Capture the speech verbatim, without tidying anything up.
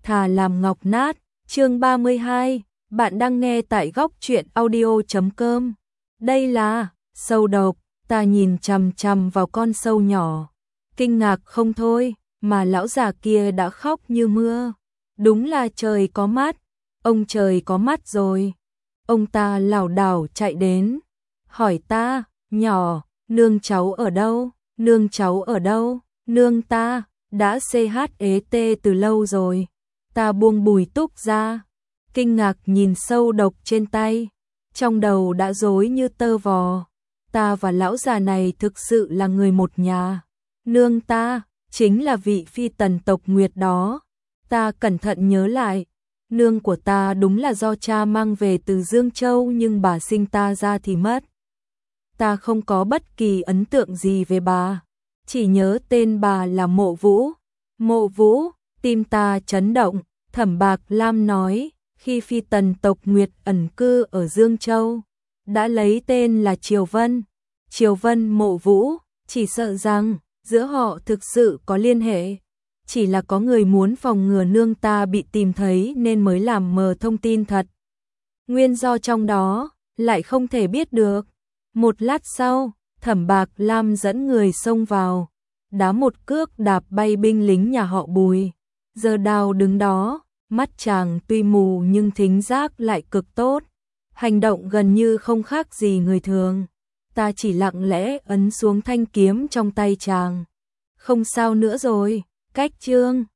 thà làm ngọc nát. Chương ba mươi hai, bạn đang nghe tại góc truyện audio chấm com. Đây là sâu độc, ta nhìn chằm chằm vào con sâu nhỏ, kinh ngạc không thôi, mà lão già kia đã khóc như mưa. Đúng là trời có mắt, ông trời có mắt rồi. Ông ta lảo đảo chạy đến, hỏi ta, nhỏ, nương cháu ở đâu, nương cháu ở đâu, nương ta, đã xê hát ế tê từ lâu rồi. Ta buông bùi túc ra, kinh ngạc nhìn sâu độc trên tay, trong đầu đã rối như tơ vò. Ta và lão già này thực sự là người một nhà. Nương ta, chính là vị phi tần tộc Nguyệt đó. Ta cẩn thận nhớ lại, nương của ta đúng là do cha mang về từ Dương Châu, nhưng bà sinh ta ra thì mất. Ta không có bất kỳ ấn tượng gì về bà, chỉ nhớ tên bà là Mộ Vũ. Mộ Vũ, tim ta chấn động. Thẩm Bạc Lam nói, khi phi tần tộc Nguyệt ẩn cư ở Dương Châu, đã lấy tên là Triều Vân. Triều Vân Mộ Vũ, chỉ sợ rằng giữa họ thực sự có liên hệ. Chỉ là có người muốn phòng ngừa nương ta bị tìm thấy nên mới làm mờ thông tin thật. Nguyên do trong đó lại không thể biết được. Một lát sau, Thẩm Bạc Lam dẫn người xông vào, đá một cước đạp bay binh lính nhà họ Bùi. Giờ Đào đứng đó, mắt chàng tuy mù nhưng thính giác lại cực tốt, hành động gần như không khác gì người thường. Ta chỉ lặng lẽ ấn xuống thanh kiếm trong tay chàng. Không sao nữa rồi, cách chương.